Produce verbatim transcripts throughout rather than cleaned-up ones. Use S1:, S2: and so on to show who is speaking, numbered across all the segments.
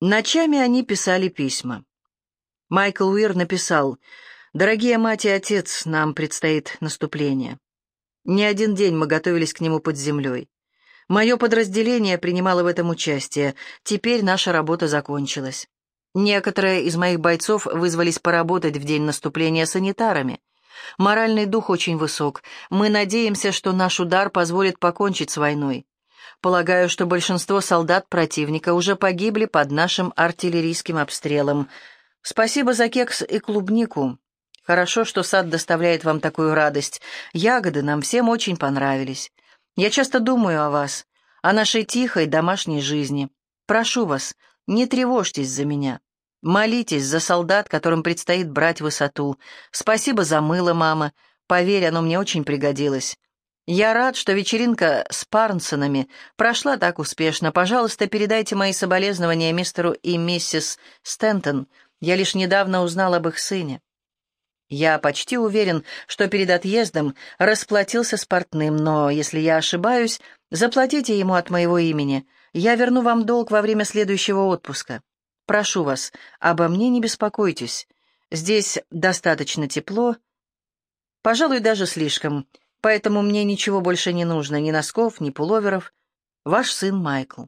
S1: Ночами они писали письма. Майкл Уир написал: «Дорогие мать и отец, нам предстоит наступление. Не один день мы готовились к нему под землей. Мое подразделение принимало в этом участие. Теперь наша работа закончилась. Некоторые из моих бойцов вызвались поработать в день наступления санитарами. Моральный дух очень высок. Мы надеемся, что наш удар позволит покончить с войной. Полагаю, что большинство солдат противника уже погибли под нашим артиллерийским обстрелом. Спасибо за кекс и клубнику. Хорошо, что сад доставляет вам такую радость. Ягоды нам всем очень понравились. Я часто думаю о вас, о нашей тихой домашней жизни. Прошу вас, не тревожьтесь за меня. Молитесь за солдат, которым предстоит брать высоту. Спасибо за мыло, мама. Поверь, оно мне очень пригодилось. Я рад, что вечеринка с Парнсонами прошла так успешно. Пожалуйста, передайте мои соболезнования мистеру и миссис Стентон. Я лишь недавно узнал об их сыне. Я почти уверен, что перед отъездом расплатился с портным, но, если я ошибаюсь, заплатите ему от моего имени. Я верну вам долг во время следующего отпуска. Прошу вас, обо мне не беспокойтесь. Здесь достаточно тепло, пожалуй, даже слишком, поэтому мне ничего больше не нужно, ни носков, ни пуловеров. Ваш сын Майкл».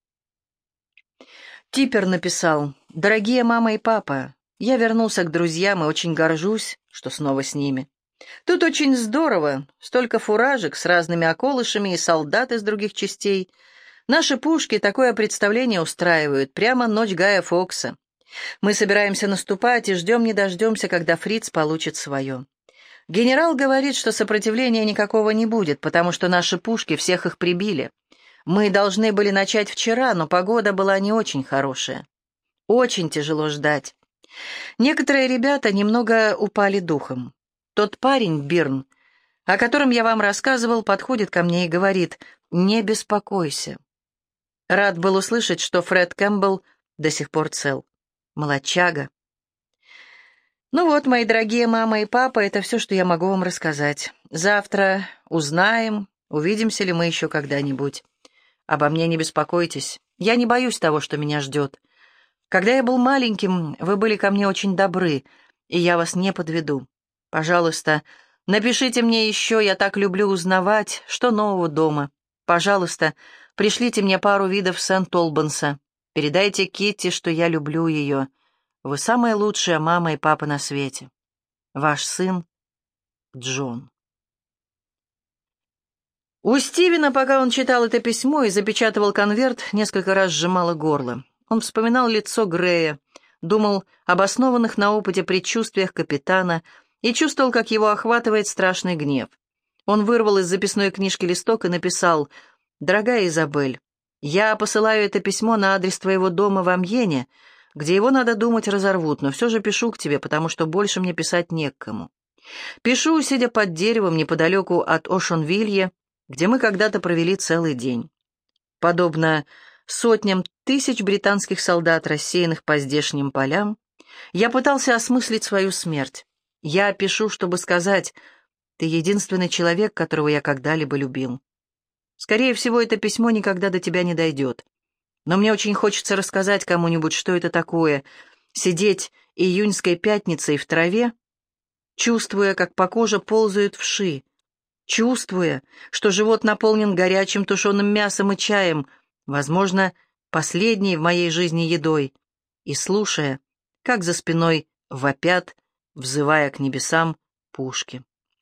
S1: Типпер написал: «Дорогие мама и папа, я вернулся к друзьям и очень горжусь, что снова с ними. Тут очень здорово, столько фуражек с разными околышами и солдат из других частей. Наши пушки такое представление устраивают, прямо ночь Гая Фокса. Мы собираемся наступать и ждем не дождемся, когда Фриц получит свое. Генерал говорит, что сопротивления никакого не будет, потому что наши пушки всех их прибили. Мы должны были начать вчера, но погода была не очень хорошая. Очень тяжело ждать. Некоторые ребята немного упали духом. Тот парень, Бирн, о котором я вам рассказывал, подходит ко мне и говорит: «Не беспокойся». Рад был услышать, что Фред Кэмпбелл до сих пор цел. Молодчага. Ну вот, мои дорогие мама и папа, это все, что я могу вам рассказать. Завтра узнаем, увидимся ли мы еще когда-нибудь. Обо мне не беспокойтесь. Я не боюсь того, что меня ждет. Когда я был маленьким, вы были ко мне очень добры, и я вас не подведу. Пожалуйста, напишите мне еще, я так люблю узнавать, что нового дома. Пожалуйста, пришлите мне пару видов Сент-Олбанса. Передайте Китти, что я люблю ее. Вы самая лучшая мама и папа на свете. Ваш сын Джон». У Стивена, пока он читал это письмо и запечатывал конверт, несколько раз сжимало горло. Он вспоминал лицо Грея, думал об основанных на опыте предчувствиях капитана и чувствовал, как его охватывает страшный гнев. Он вырвал из записной книжки листок и написал: «Дорогая Изабель, я посылаю это письмо на адрес твоего дома в Амьене, где его, надо думать, разорвут, но все же пишу к тебе, потому что больше мне писать не к кому. Пишу, сидя под деревом неподалеку от Ошонвилье, где мы когда-то провели целый день. Подобно сотням тысяч британских солдат, рассеянных по здешним полям, я пытался осмыслить свою смерть. Я пишу, чтобы сказать: ты единственный человек, которого я когда-либо любил. Скорее всего, это письмо никогда до тебя не дойдет. Но мне очень хочется рассказать кому-нибудь, что это такое — сидеть июньской пятницей в траве, чувствуя, как по коже ползают вши, чувствуя, что живот наполнен горячим тушеным мясом и чаем, возможно, последней в моей жизни едой, и слушая, как за спиной вопят, взывая к небесам, пушки.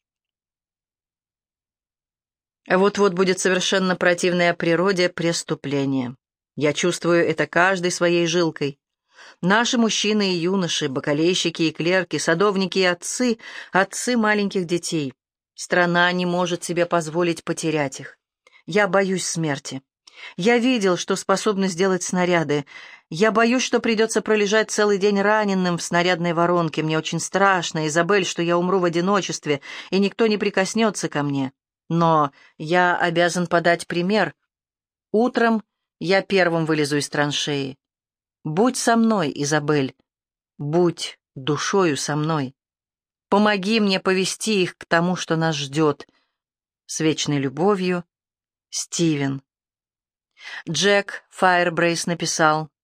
S1: Вот-вот будет совершенно противное природе преступление. Я чувствую это каждой своей жилкой. Наши мужчины и юноши, бакалейщики и клерки, садовники и отцы, отцы маленьких детей. Страна не может себе позволить потерять их. Я боюсь смерти. Я видел, что способны сделать снаряды. Я боюсь, что придется пролежать целый день раненым в снарядной воронке. Мне очень страшно, Изабель, что я умру в одиночестве, и никто не прикоснется ко мне. Но я обязан подать пример. Утром я первым вылезу из траншеи. Будь со мной, Изабель. Будь душою со мной. Помоги мне повести их к тому, что нас ждет. С вечной любовью, Стивен. Джек Файербрейс написал: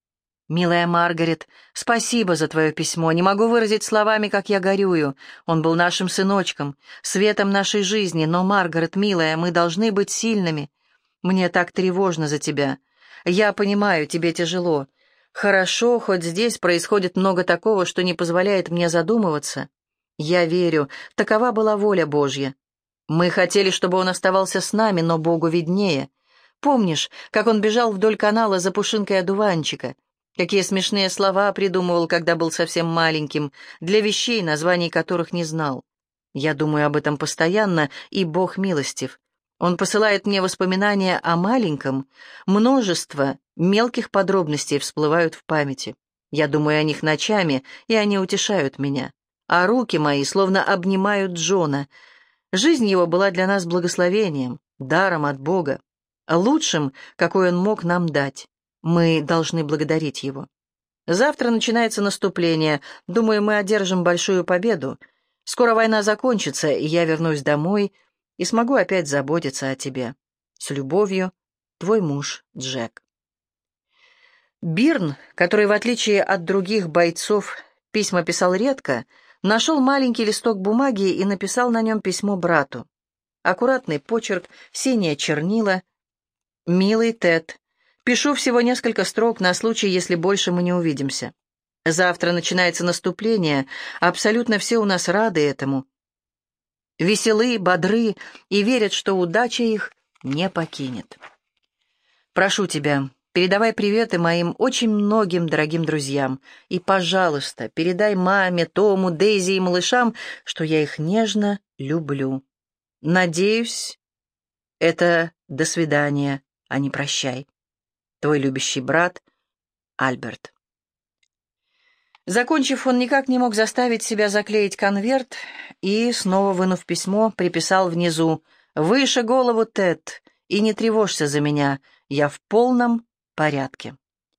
S1: «Милая Маргарет, спасибо за твое письмо. Не могу выразить словами, как я горюю. Он был нашим сыночком, светом нашей жизни. Но, Маргарет, милая, мы должны быть сильными. Мне так тревожно за тебя. Я понимаю, тебе тяжело. Хорошо, хоть здесь происходит много такого, что не позволяет мне задумываться. Я верю, такова была воля Божья. Мы хотели, чтобы он оставался с нами, но Богу виднее. Помнишь, как он бежал вдоль канала за пушинкой одуванчика? Какие смешные слова придумывал, когда был совсем маленьким, для вещей, названий которых не знал. Я думаю об этом постоянно, и Бог милостив. Он посылает мне воспоминания о маленьком, множество мелких подробностей всплывают в памяти. Я думаю о них ночами, и они утешают меня. А руки мои словно обнимают Джона. Жизнь его была для нас благословением, даром от Бога, лучшим, какой он мог нам дать. Мы должны благодарить его. Завтра начинается наступление. Думаю, мы одержим большую победу. Скоро война закончится, и я вернусь домой и смогу опять заботиться о тебе. С любовью, твой муж Джек. Бирн, который, в отличие от других бойцов, письма писал редко, нашел маленький листок бумаги и написал на нем письмо брату. Аккуратный почерк, синее чернила. «Милый Тед, пишу всего несколько строк на случай, если больше мы не увидимся. Завтра начинается наступление, абсолютно все у нас рады этому. Веселы, бодры и верят, что удача их не покинет. Прошу тебя, передавай приветы моим очень многим дорогим друзьям, и, пожалуйста, передай маме, Тому, Дейзи и малышам, что я их нежно люблю. Надеюсь, это до свидания, а не прощай. Твой любящий брат Альберт». Закончив, он никак не мог заставить себя заклеить конверт и, снова вынув письмо, приписал внизу: «Выше голову, Тед, и не тревожься за меня, я в полном порядке».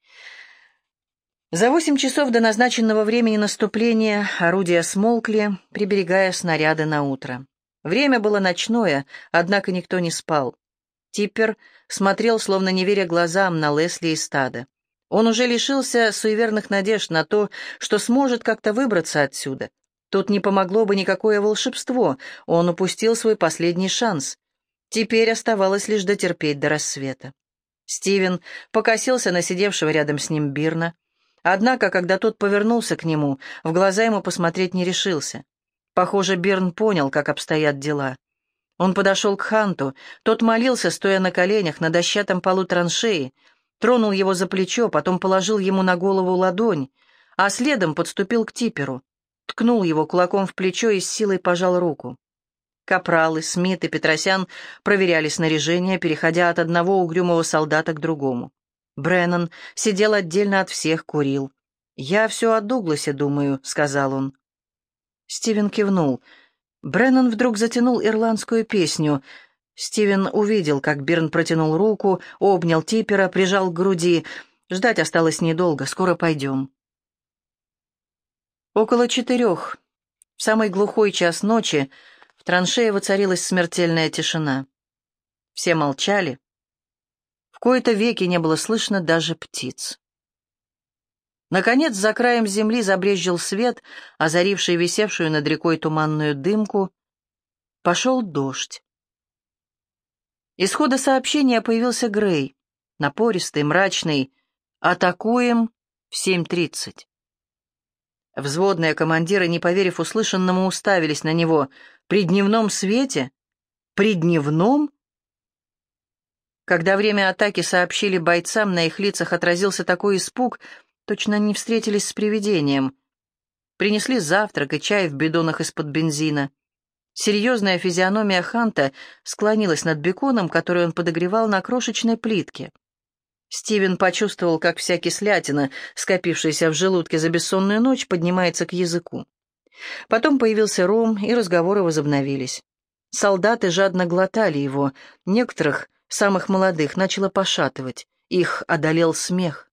S1: За восемь часов до назначенного времени наступления орудия смолкли, приберегая снаряды на утро. Время было ночное, однако никто не спал. Типпер смотрел, словно не веря глазам, на Лесли и стадо. Он уже лишился суеверных надежд на то, что сможет как-то выбраться отсюда. Тут не помогло бы никакое волшебство, он упустил свой последний шанс. Теперь оставалось лишь дотерпеть до рассвета. Стивен покосился на сидевшего рядом с ним Бирна. Однако, когда тот повернулся к нему, в глаза ему посмотреть не решился. Похоже, Бирн понял, как обстоят дела. Он подошел к Ханту, тот молился, стоя на коленях на дощатом полу траншеи, тронул его за плечо, потом положил ему на голову ладонь, а следом подступил к Типперу, ткнул его кулаком в плечо и с силой пожал руку. Капралы, Смит и Петросян проверяли снаряжение, переходя от одного угрюмого солдата к другому. Бреннан сидел отдельно от всех, курил. «Я все о Дугласе думаю», — сказал он. Стивен кивнул. Бреннан вдруг затянул ирландскую песню. Стивен увидел, как Бирн протянул руку, обнял Типпера, прижал к груди. Ждать осталось недолго, скоро пойдем. Около четырех, в самый глухой час ночи, в траншее воцарилась смертельная тишина. Все молчали. В кои-то веки не было слышно даже птиц. Наконец, за краем земли забрезжил свет, озаривший висевшую над рекой туманную дымку. Пошел дождь. Из хода сообщения появился Грей, напористый, мрачный. «Атакуем в семь тридцать». Взводные командиры, не поверив услышанному, уставились на него. «При дневном свете? При дневном?» Когда время атаки сообщили бойцам, на их лицах отразился такой испуг, точно они встретились с привидением. Принесли завтрак и чай в бидонах из-под бензина. Серьезная физиономия Ханта склонилась над беконом, который он подогревал на крошечной плитке. Стивен почувствовал, как вся кислятина, скопившаяся в желудке за бессонную ночь, поднимается к языку. Потом появился ром, и разговоры возобновились. Солдаты жадно глотали его, некоторых, самых молодых, начало пошатывать, их одолел смех.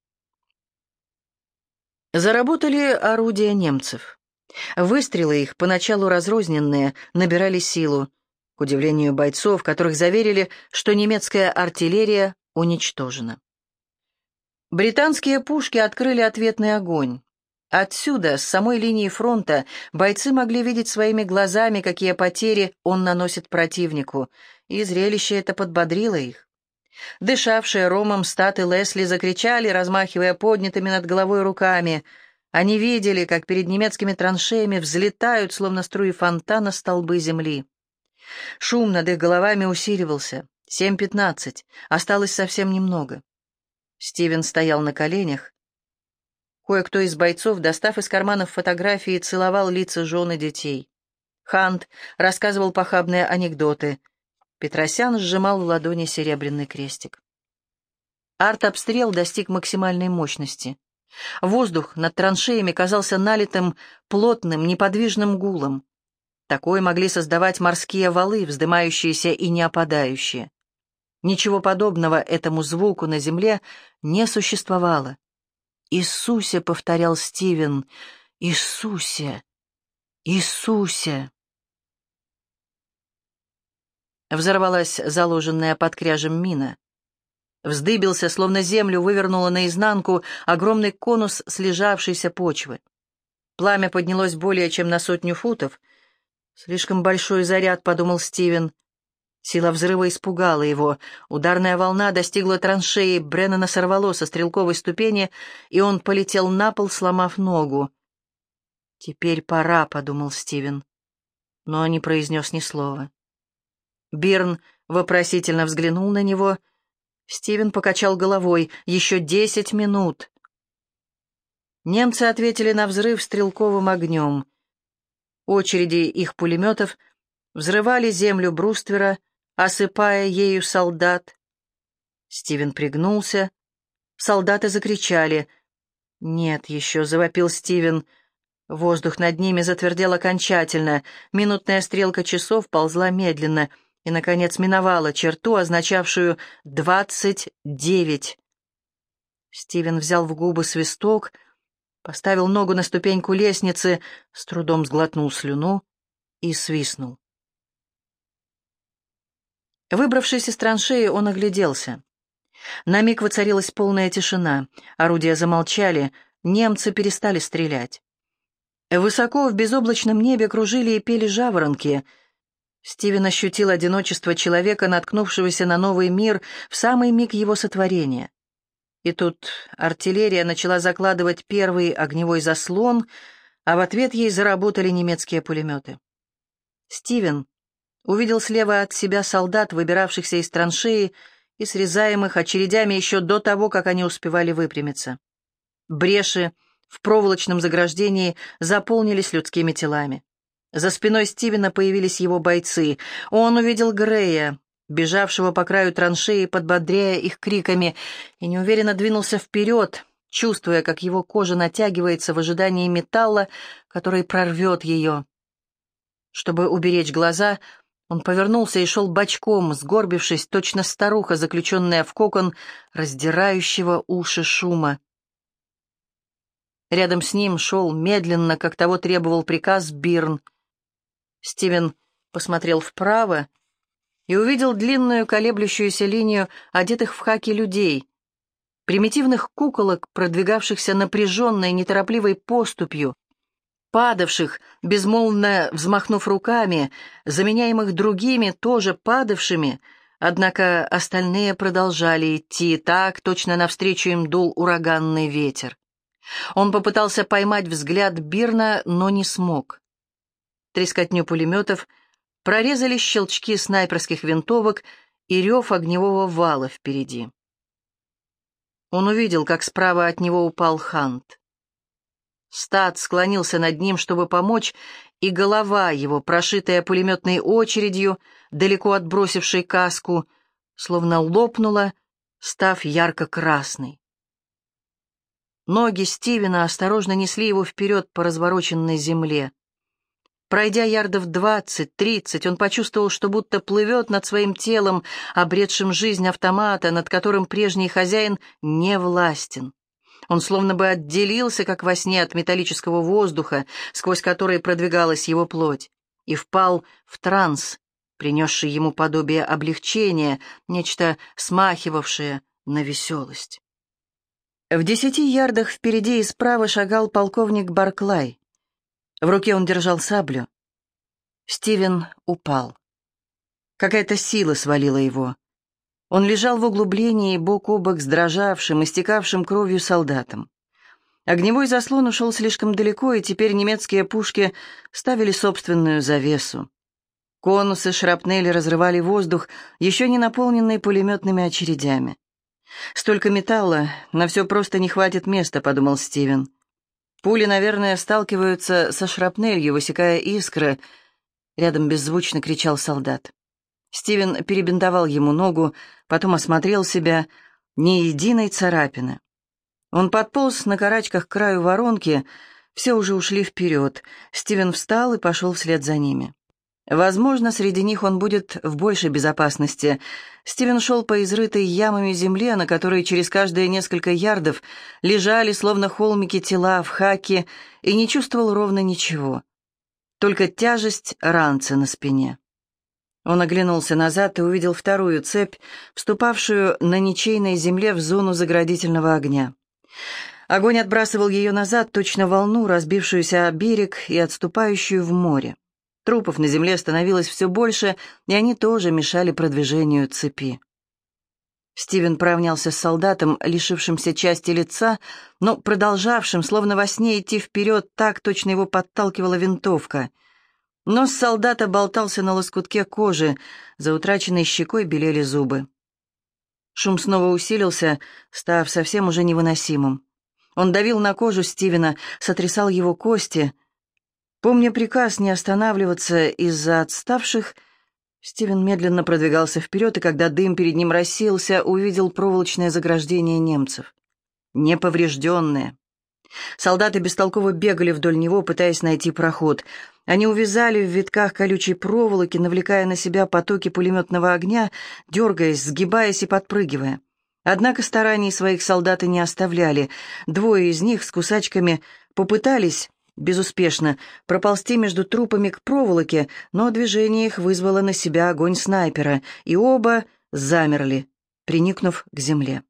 S1: Заработали орудия немцев. Выстрелы их, поначалу разрозненные, набирали силу, к удивлению бойцов, которых заверили, что немецкая артиллерия уничтожена. Британские пушки открыли ответный огонь. Отсюда, с самой линии фронта, бойцы могли видеть своими глазами, какие потери он наносит противнику, и зрелище это подбодрило их. Дышавшие ромом Стат и Лесли закричали, размахивая поднятыми над головой руками. Они видели, как перед немецкими траншеями взлетают, словно струи фонтана, столбы земли. Шум над их головами усиливался. Семь пятнадцать. Осталось совсем немного. Стивен стоял на коленях. Кое-кто из бойцов, достав из карманов фотографии, целовал лица жен и детей. Хант рассказывал похабные анекдоты. Петросян сжимал в ладони серебряный крестик. Артобстрел достиг максимальной мощности. Воздух над траншеями казался налитым плотным, неподвижным гулом. Такое могли создавать морские валы, вздымающиеся и не опадающие. Ничего подобного этому звуку на земле не существовало. «Иисусе», — повторял Стивен, — «Иисусе! Иисусе!» Взорвалась заложенная под кряжем мина. Вздыбился, словно землю вывернуло наизнанку огромный конус слежавшейся почвы. Пламя поднялось более чем на сотню футов. «Слишком большой заряд», — подумал Стивен. Сила взрыва испугала его. Ударная волна достигла траншеи, Бреннана сорвало со стрелковой ступени, и он полетел на пол, сломав ногу. «Теперь пора», — подумал Стивен, но не произнес ни слова. Бирн вопросительно взглянул на него. Стивен покачал головой. «Еще десять минут». Немцы ответили на взрыв стрелковым огнем. Очереди их пулеметов взрывали землю бруствера, осыпая ею солдат. Стивен пригнулся. Солдаты закричали. «Нет еще», — завопил Стивен. Воздух над ними затвердел окончательно. Минутная стрелка часов ползла медленно и, наконец, миновала черту, означавшую двадцать девять. Стивен взял в губы свисток, поставил ногу на ступеньку лестницы, с трудом сглотнул слюну и свистнул. Выбравшись из траншеи, он огляделся. На миг воцарилась полная тишина. Орудия замолчали, немцы перестали стрелять. Высоко в безоблачном небе кружили и пели жаворонки. Стивен ощутил одиночество человека, наткнувшегося на новый мир в самый миг его сотворения. И тут артиллерия начала закладывать первый огневой заслон, а в ответ ей заработали немецкие пулеметы. Стивен увидел слева от себя солдат, выбиравшихся из траншеи и срезаемых очередями еще до того, как они успевали выпрямиться. Бреши в проволочном заграждении заполнились людскими телами. За спиной Стивена появились его бойцы. Он увидел Грея, бежавшего по краю траншеи, подбодряя их криками, и неуверенно двинулся вперед, чувствуя, как его кожа натягивается в ожидании металла, который прорвет ее. Чтобы уберечь глаза, он повернулся и шел бочком, сгорбившись, точно старуха, заключенная в кокон раздирающего уши шума. Рядом с ним шел медленно, как того требовал приказ, Бирн. Стивен посмотрел вправо и увидел длинную колеблющуюся линию одетых в хаки людей, примитивных куколок, продвигавшихся напряженной, неторопливой поступью, падавших, безмолвно взмахнув руками, заменяемых другими, тоже падавшими, однако остальные продолжали идти, так точно навстречу им дул ураганный ветер. Он попытался поймать взгляд Бирна, но не смог. Трескотню пулеметов прорезали щелчки снайперских винтовок и рев огневого вала впереди. Он увидел, как справа от него упал Хант. Стат склонился над ним, чтобы помочь, и голова его, прошитая пулеметной очередью, далеко отбросившей каску, словно лопнула, став ярко-красной. Ноги Стивена осторожно несли его вперед по развороченной земле. Пройдя ярдов двадцать-тридцать, он почувствовал, что будто плывет над своим телом, обретшим жизнь автомата, над которым прежний хозяин не властен. Он словно бы отделился, как во сне, от металлического воздуха, сквозь который продвигалась его плоть, и впал в транс, принесший ему подобие облегчения, нечто смахивавшее на веселость. В десяти ярдах впереди и справа шагал полковник Барклай. В руке он держал саблю. Стивен упал. Какая-то сила свалила его. Он лежал в углублении бок о бок с дрожавшим, истекавшим кровью солдатом. Огневой заслон ушел слишком далеко, и теперь немецкие пушки ставили собственную завесу. Конусы шрапнели разрывали воздух, еще не наполненный пулеметными очередями. «Столько металла, на все просто не хватит места», — подумал Стивен. «Пули, наверное, сталкиваются со шрапнелью, высекая искры». Рядом беззвучно кричал солдат. Стивен перебинтовал ему ногу, потом осмотрел себя. Ни единой царапины. Он подполз на карачках к краю воронки, все уже ушли вперед. Стивен встал и пошел вслед за ними. Возможно, среди них он будет в большей безопасности. Стивен шел по изрытой ямами земле, на которой через каждые несколько ярдов лежали, словно холмики, тела в хаке, и не чувствовал ровно ничего. Только тяжесть ранца на спине. Он оглянулся назад и увидел вторую цепь, вступавшую на ничейной земле в зону заградительного огня. Огонь отбрасывал ее назад, точно волну, разбившуюся о берег и отступающую в море. Трупов на земле становилось все больше, и они тоже мешали продвижению цепи. Стивен поравнялся с солдатом, лишившимся части лица, но продолжавшим, словно во сне, идти вперед, так точно его подталкивала винтовка. Нос солдата болтался на лоскутке кожи, за утраченной щекой белели зубы. Шум снова усилился, став совсем уже невыносимым. Он давил на кожу Стивена, сотрясал его кости. Помня приказ не останавливаться из-за отставших, Стивен медленно продвигался вперед, и когда дым перед ним рассеялся, увидел проволочное заграждение немцев. Неповрежденное. Солдаты бестолково бегали вдоль него, пытаясь найти проход. Они увязали в витках колючей проволоки, навлекая на себя потоки пулеметного огня, дергаясь, сгибаясь и подпрыгивая. Однако стараний своих солдаты не оставляли. Двое из них с кусачками попытались безуспешно проползти между трупами к проволоке, но движение их вызвало на себя огонь снайпера, и оба замерли, приникнув к земле.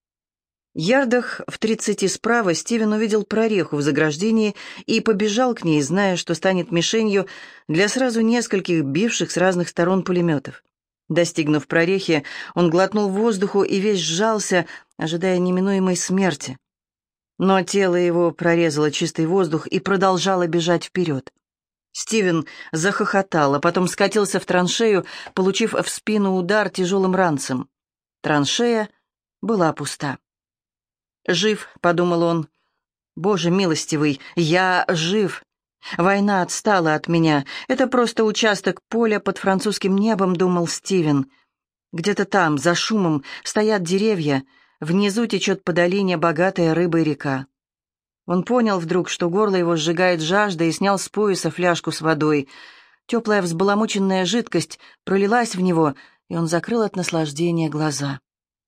S1: Ярдах в тридцати справа Стивен увидел прореху в заграждении и побежал к ней, зная, что станет мишенью для сразу нескольких бивших с разных сторон пулеметов. Достигнув прорехи, он глотнул воздуху и весь сжался, ожидая неминуемой смерти. Но тело его прорезало чистый воздух и продолжало бежать вперед. Стивен захохотал, а потом скатился в траншею, получив в спину удар тяжелым ранцем. Траншея была пуста. «Жив», — подумал он. «Боже милостивый, я жив. Война отстала от меня. Это просто участок поля под французским небом», — думал Стивен. «Где-то там, за шумом, стоят деревья. Внизу течет по долине богатая рыбой река». Он понял вдруг, что горло его сжигает жажда, и снял с пояса фляжку с водой. Теплая взбаламученная жидкость пролилась в него, и он закрыл от наслаждения глаза.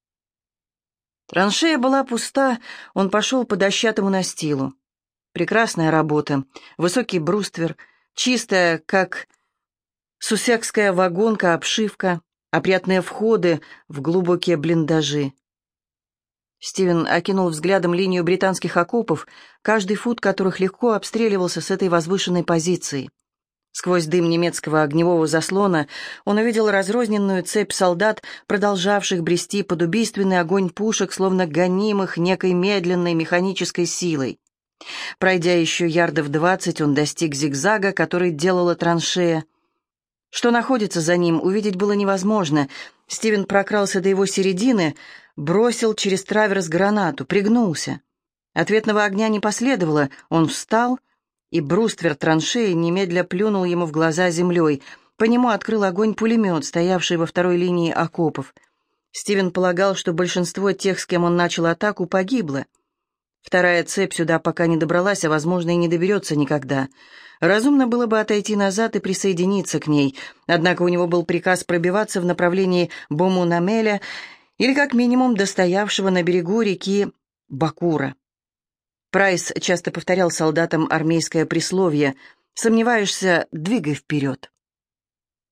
S1: Траншея была пуста, он пошел по дощатому настилу. Прекрасная работа, высокий бруствер, чистая, как сусекская вагонка, обшивка, опрятные входы в глубокие блиндажи. Стивен окинул взглядом линию британских окопов, каждый фут которых легко обстреливался с этой возвышенной позиции. Сквозь дым немецкого огневого заслона он увидел разрозненную цепь солдат, продолжавших брести под убийственный огонь пушек, словно гонимых некой медленной механической силой. Пройдя еще ярдов двадцать, он достиг зигзага, который делала траншея. Что находится за ним, увидеть было невозможно. Стивен прокрался до его середины, бросил через траверс гранату, пригнулся. Ответного огня не последовало, он встал, и бруствер траншеи немедля плюнул ему в глаза землей. По нему открыл огонь пулемет, стоявший во второй линии окопов. Стивен полагал, что большинство тех, с кем он начал атаку, погибло. Вторая цепь сюда пока не добралась, а, возможно, и не доберется никогда. Разумно было бы отойти назад и присоединиться к ней, однако у него был приказ пробиваться в направлении Бому-Намеля или, как минимум, до стоявшего на берегу реки Бакура. Прайс часто повторял солдатам армейское присловие: «Сомневаешься, двигай вперед».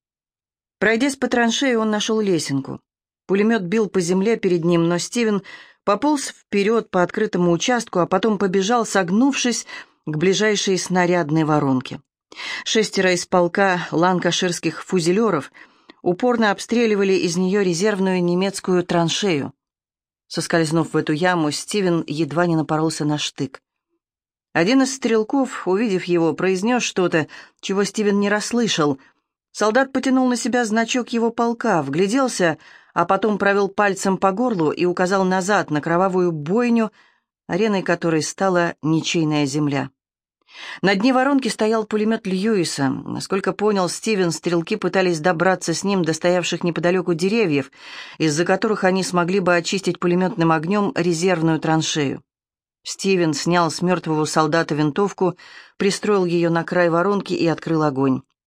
S1: Пройдясь по траншеи, он нашел лесенку. Пулемет бил по земле перед ним, но Стивен пополз вперед по открытому участку, а потом побежал, согнувшись к ближайшей снарядной воронке. Шестеро из полка ланкаширских фузелеров упорно обстреливали из нее резервную немецкую траншею. Соскользнув в эту яму, Стивен едва не напоролся на штык. Один из стрелков, увидев его, произнес что-то, чего Стивен не расслышал. Солдат потянул на себя значок его полка, вгляделся, а потом провел пальцем по горлу и указал назад на кровавую бойню, ареной которой стала ничейная земля. На дне воронки стоял пулемет Льюиса. Насколько понял Стивен, стрелки пытались добраться с ним до стоявших неподалеку деревьев, из-за которых они смогли бы очистить пулеметным огнем резервную траншею. Стивен снял с мертвого солдата винтовку, пристроил ее на край воронки и открыл огонь.